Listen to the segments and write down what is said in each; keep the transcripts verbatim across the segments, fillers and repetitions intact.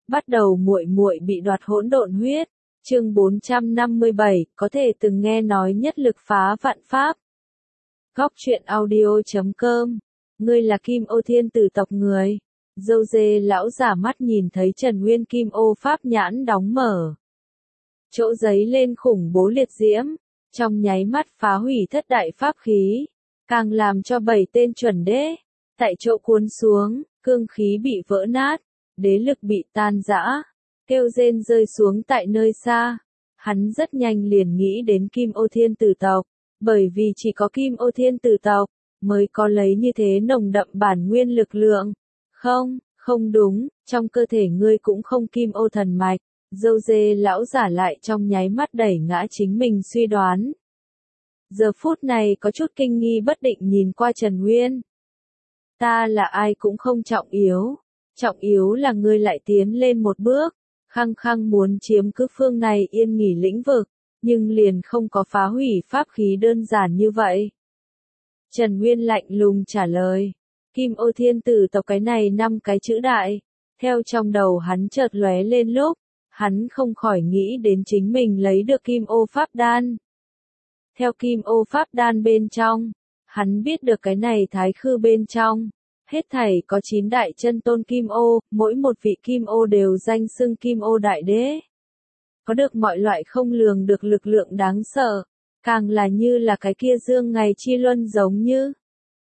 Bắt đầu muội muội bị đoạt hỗn độn huyết. Chương bốn trăm năm mươi bảy, có thể từng nghe nói nhất lực phá vạn pháp. Góc truyện audio chấm com. Ngươi là Kim Ô Thiên Tử tộc người. Dâu dê lão giả mắt nhìn thấy Trần Nguyên Kim Ô pháp nhãn đóng mở. Chỗ giấy lên khủng bố liệt diễm, trong nháy mắt phá hủy thất đại pháp khí, càng làm cho bảy tên chuẩn đế tại chỗ cuốn xuống, cương khí bị vỡ nát, đế lực bị tan rã, kêu rên rơi xuống tại nơi xa. Hắn rất nhanh liền nghĩ đến Kim Ô Thiên Tử tộc, bởi vì chỉ có Kim Ô Thiên Tử tộc mới có lấy như thế nồng đậm bản nguyên lực lượng. Không, không đúng, trong cơ thể ngươi cũng không Kim Ô thần mạch. Dâu dê lão giả lại trong nháy mắt đẩy ngã chính mình suy đoán. Giờ phút này có chút kinh nghi bất định nhìn qua Trần Nguyên. Ta là ai cũng không trọng yếu, trọng yếu là ngươi lại tiến lên một bước, khăng khăng muốn chiếm cứ phương này yên nghỉ lĩnh vực, nhưng liền không có phá hủy pháp khí đơn giản như vậy. Trần Nguyên lạnh lùng trả lời, Kim Ô Thiên Tử tộc cái này năm cái chữ đại, theo trong đầu hắn chợt lóe lên lúc, hắn không khỏi nghĩ đến chính mình lấy được Kim Ô Pháp Đan. Theo Kim Ô Pháp Đan bên trong, hắn biết được cái này thái khư bên trong, hết thảy có chín đại chân tôn Kim Ô, mỗi một vị Kim Ô đều danh xưng Kim Ô Đại Đế. Có được mọi loại không lường được lực lượng đáng sợ, càng là như là cái kia dương ngày chi luân giống như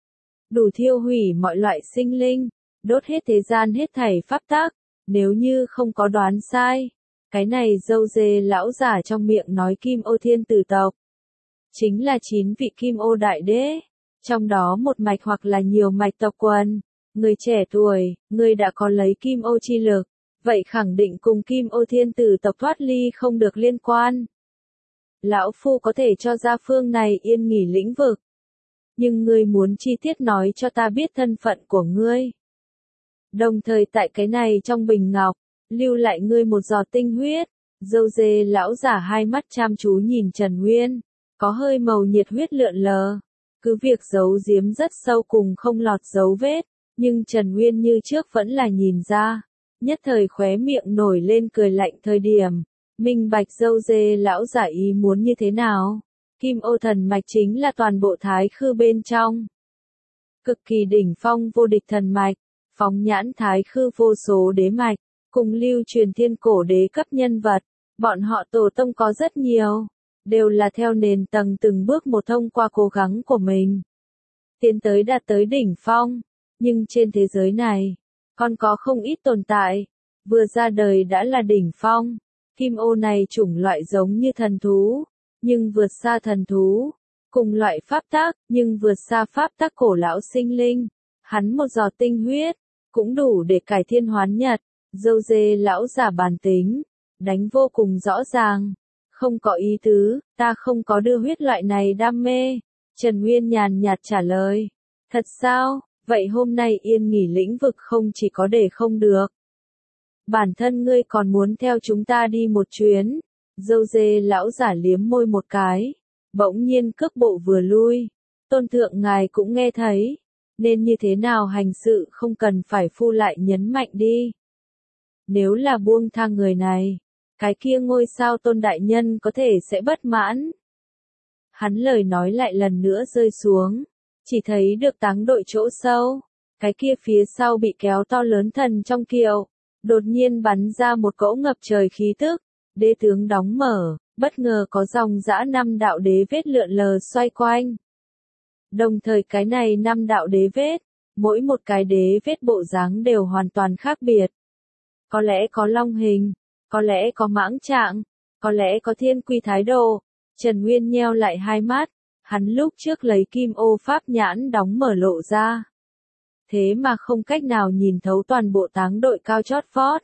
đủ thiêu hủy mọi loại sinh linh, đốt hết thế gian hết thảy pháp tắc. Nếu như không có đoán sai, cái này dâu dê lão giả trong miệng nói Kim Ô Thiên Tử tộc chính là chín vị Kim Ô Đại Đế, trong đó một mạch hoặc là nhiều mạch tộc quần. Người trẻ tuổi, người đã có lấy Kim Ô chi lực, vậy khẳng định cùng Kim Ô Thiên Tử tộc thoát ly không được liên quan. Lão Phu có thể cho ra phương này yên nghỉ lĩnh vực, nhưng ngươi muốn chi tiết nói cho ta biết thân phận của ngươi. Đồng thời tại cái này trong bình ngọc, lưu lại ngươi một giọt tinh huyết. Dâu dê lão giả hai mắt chăm chú nhìn Trần Nguyên, có hơi màu nhiệt huyết lượn lờ. Cứ việc giấu giếm rất sâu cùng không lọt dấu vết, nhưng Trần Nguyên như trước vẫn là nhìn ra. Nhất thời khóe miệng nổi lên cười lạnh thời điểm, minh bạch dâu dê lão giả ý muốn như thế nào. Kim Ô thần mạch chính là toàn bộ thái khư bên trong cực kỳ đỉnh phong vô địch thần mạch, phóng nhãn thái khư vô số đế mạch, cùng lưu truyền thiên cổ đế cấp nhân vật, bọn họ tổ tông có rất nhiều, đều là theo nền tầng từng bước một thông qua cố gắng của mình, tiến tới đạt tới đỉnh phong. Nhưng trên thế giới này, còn có không ít tồn tại, vừa ra đời đã là đỉnh phong. Kim Ô này chủng loại giống như thần thú, nhưng vượt xa thần thú, cùng loại pháp tắc, nhưng vượt xa pháp tắc cổ lão sinh linh. Hắn một giọt tinh huyết, cũng đủ để cải thiên hoán nhật. Dâu dê lão giả bàn tính, đánh vô cùng rõ ràng. Không có ý tứ, ta không có đưa huyết loại này đam mê. Trần Nguyên nhàn nhạt trả lời. Thật sao, vậy hôm nay yên nghỉ lĩnh vực không chỉ có để không được. Bản thân ngươi còn muốn theo chúng ta đi một chuyến. Dâu dê lão giả liếm môi một cái, bỗng nhiên cước bộ vừa lui. Tôn thượng ngài cũng nghe thấy, nên như thế nào hành sự không cần phải phu lại nhấn mạnh đi. Nếu là buông tha người này, cái kia ngôi sao Tôn đại nhân có thể sẽ bất mãn. Hắn lời nói lại lần nữa rơi xuống, chỉ thấy được táng đội chỗ sâu, cái kia phía sau bị kéo to lớn thần trong kiệu, đột nhiên bắn ra một cỗ ngập trời khí tức. Đế tướng đóng mở, bất ngờ có dòng dã năm đạo đế vết lượn lờ xoay quanh. Đồng thời cái này năm đạo đế vết, mỗi một cái đế vết bộ dáng đều hoàn toàn khác biệt. Có lẽ có long hình, có lẽ có mãng trạng, có lẽ có thiên quy thái độ. Trần Nguyên nheo lại hai mắt, hắn lúc trước lấy Kim Ô pháp nhãn đóng mở lộ ra. Thế mà không cách nào nhìn thấu toàn bộ táng đội cao chót vót.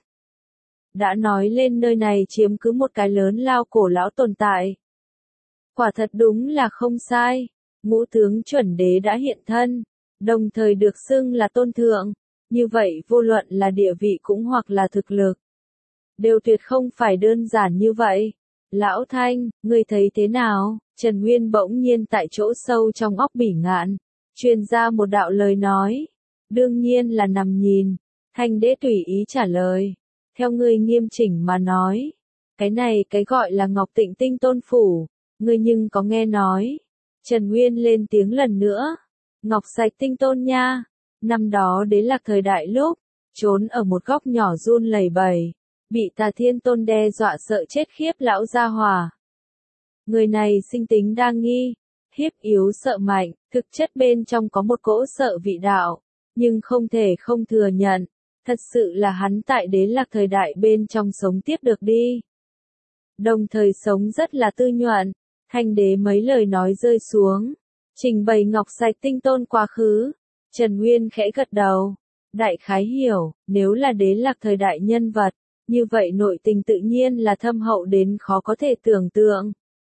Đã nói lên nơi này chiếm cứ một cái lớn lao cổ lão tồn tại. Quả thật đúng là không sai, ngũ tướng chuẩn đế đã hiện thân, đồng thời được xưng là tôn thượng, như vậy vô luận là địa vị cũng hoặc là thực lực, đều tuyệt không phải đơn giản như vậy. Lão Thanh, ngươi thấy thế nào? Trần Nguyên bỗng nhiên tại chỗ sâu trong óc bỉ ngạn, truyền ra một đạo lời nói, đương nhiên là nằm nhìn. Thanh đế tùy ý trả lời. Theo ngươi nghiêm chỉnh mà nói, cái này cái gọi là Ngọc Tịnh Tinh Tôn Phủ, ngươi nhưng có nghe nói. Trần Nguyên lên tiếng lần nữa. Ngọc Sạch Tinh Tôn nha. Năm đó Đế Lạc thời đại lúc, trốn ở một góc nhỏ run lẩy bẩy, bị Tà Thiên Tôn đe dọa sợ chết khiếp lão gia hỏa. Người này sinh tính đa nghi, hiếp yếu sợ mạnh, thực chất bên trong có một cỗ sợ vị đạo, nhưng không thể không thừa nhận, thật sự là hắn tại Đế Lạc thời đại bên trong sống tiếp được đi. Đồng thời sống rất là tư nhuận, Thanh Đế mấy lời nói rơi xuống, trình bày Ngọc Sạch Tinh Tôn quá khứ, Trần Nguyên khẽ gật đầu, đại khái hiểu, nếu là Đế Lạc thời đại nhân vật, như vậy nội tình tự nhiên là thâm hậu đến khó có thể tưởng tượng.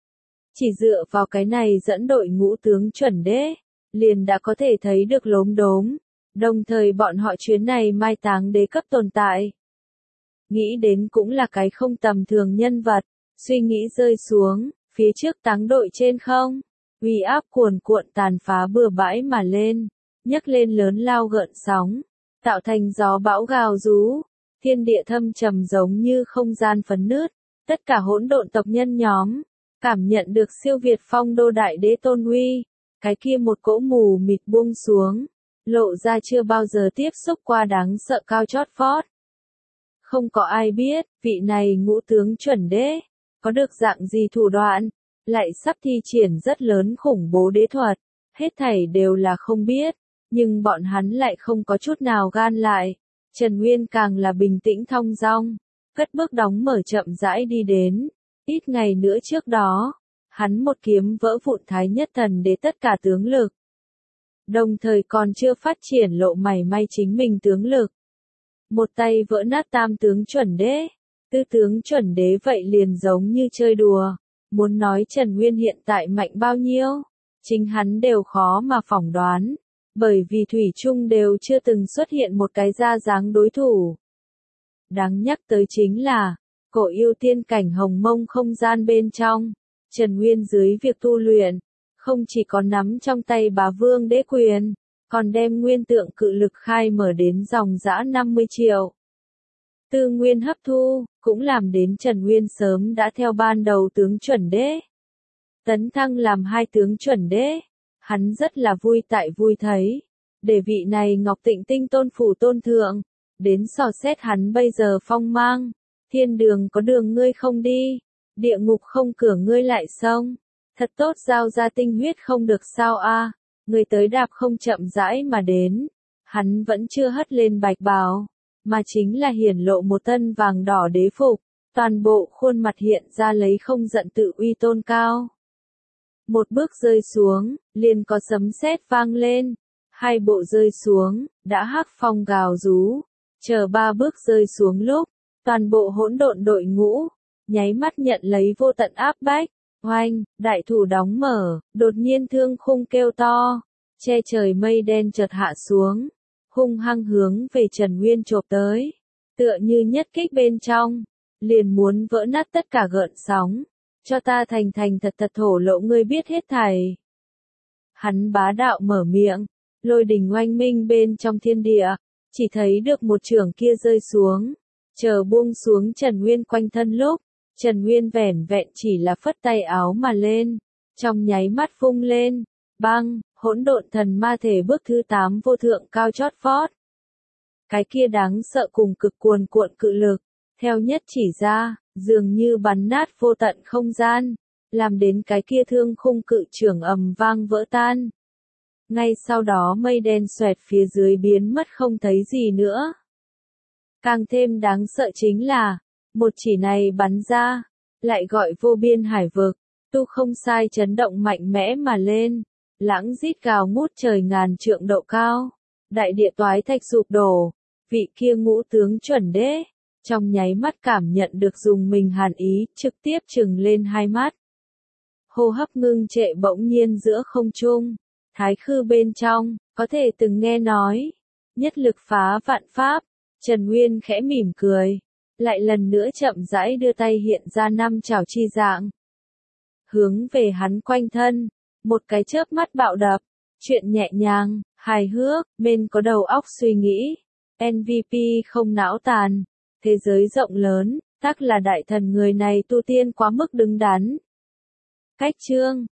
Chỉ dựa vào cái này dẫn đội ngũ tướng chuẩn đế, liền đã có thể thấy được lốm đốm, đồng thời bọn họ chuyến này mai táng đế cấp tồn tại. Nghĩ đến cũng là cái không tầm thường nhân vật, suy nghĩ rơi xuống, phía trước táng đội trên không, uy áp cuồn cuộn tàn phá bừa bãi mà lên, nhấc lên lớn lao gợn sóng, tạo thành gió bão gào rú, thiên địa thâm trầm giống như không gian phấn nứt, tất cả hỗn độn tộc nhân nhóm, cảm nhận được siêu việt phong đô đại đế tôn uy, cái kia một cỗ mù mịt buông xuống, lộ ra chưa bao giờ tiếp xúc qua đáng sợ cao chót vót. Không có ai biết, vị này ngũ tướng chuẩn đế, có được dạng gì thủ đoạn, lại sắp thi triển rất lớn khủng bố đế thuật, hết thảy đều là không biết, nhưng bọn hắn lại không có chút nào gan lại. Trần Nguyên càng là bình tĩnh thong dong, cất bước đóng mở chậm rãi đi đến, ít ngày nữa trước đó, hắn một kiếm vỡ vụn thái nhất thần đế tất cả tướng lực. Đồng thời còn chưa phát triển lộ mảy may chính mình tướng lực. Một tay vỡ nát tam tướng chuẩn đế, tư tướng chuẩn đế vậy liền giống như chơi đùa, muốn nói Trần Nguyên hiện tại mạnh bao nhiêu, chính hắn đều khó mà phỏng đoán, bởi vì thủy chung đều chưa từng xuất hiện một cái ra dáng đối thủ. Đáng nhắc tới chính là, cổ yêu tiên cảnh hồng mông không gian bên trong, Trần Nguyên dưới việc tu luyện, không chỉ có nắm trong tay bá vương đế quyền, còn đem nguyên tượng cự lực khai mở đến dòng dã năm mươi triệu. Tư nguyên hấp thu, cũng làm đến Trần Nguyên sớm đã theo ban đầu tướng chuẩn đế. Tấn thăng làm hai tướng chuẩn đế, hắn rất là vui tại vui thấy, để vị này Ngọc Tịnh Tinh Tôn Phủ tôn thượng, đến dò xét hắn bây giờ phong mang, thiên đường có đường ngươi không đi, địa ngục không cửa ngươi lại xông, thật tốt giao ra tinh huyết không được sao a, người tới đạp không chậm rãi mà đến, hắn vẫn chưa hất lên bạch bào, mà chính là hiển lộ một thân vàng đỏ đế phục, toàn bộ khuôn mặt hiện ra lấy không giận tự uy tôn cao. Một bước rơi xuống, liền có sấm sét vang lên, hai bộ rơi xuống, đã hắc phong gào rú, chờ ba bước rơi xuống lúc, toàn bộ hỗn độn đội ngũ, nháy mắt nhận lấy vô tận áp bách, oanh, đại thủ đóng mở, đột nhiên thương khung kêu to, che trời mây đen chợt hạ xuống, hung hăng hướng về Trần Nguyên chộp tới, tựa như nhất kích bên trong, liền muốn vỡ nát tất cả gợn sóng, cho ta thành thành thật thật thổ lộ ngươi biết hết thảy. Hắn bá đạo mở miệng, lôi đình oanh minh bên trong thiên địa, chỉ thấy được một chưởng kia rơi xuống, chờ buông xuống Trần Nguyên quanh thân lúc, Trần Nguyên vẻn vẹn chỉ là phất tay áo mà lên, trong nháy mắt phung lên, băng, hỗn độn thần ma thể bước thứ tám vô thượng cao chót vót. Cái kia đáng sợ cùng cực cuồn cuộn cự lực, theo nhất chỉ ra, dường như bắn nát vô tận không gian, làm đến cái kia thương khung cự trưởng ầm vang vỡ tan. Ngay sau đó mây đen xoẹt phía dưới biến mất không thấy gì nữa. Càng thêm đáng sợ chính là, một chỉ này bắn ra, lại gọi vô biên hải vực, tu không sai chấn động mạnh mẽ mà lên, lãng rít gào ngút trời ngàn trượng độ cao, đại địa toái thạch sụp đổ, vị kia ngũ tướng chuẩn đế, trong nháy mắt cảm nhận được dùng mình hàn ý, trực tiếp trừng lên hai mắt. Hô hấp ngưng trệ bỗng nhiên giữa không trung, thái khư bên trong, có thể từng nghe nói, nhất lực phá vạn pháp, Trần Nguyên khẽ mỉm cười, lại lần nữa chậm rãi đưa tay hiện ra năm chảo chi dạng. Hướng về hắn quanh thân, một cái chớp mắt bạo đập, chuyện nhẹ nhàng, hài hước, bên có đầu óc suy nghĩ, em vê pê không não tàn, thế giới rộng lớn, tắc là đại thần người này tu tiên quá mức đứng đắn. Cách chương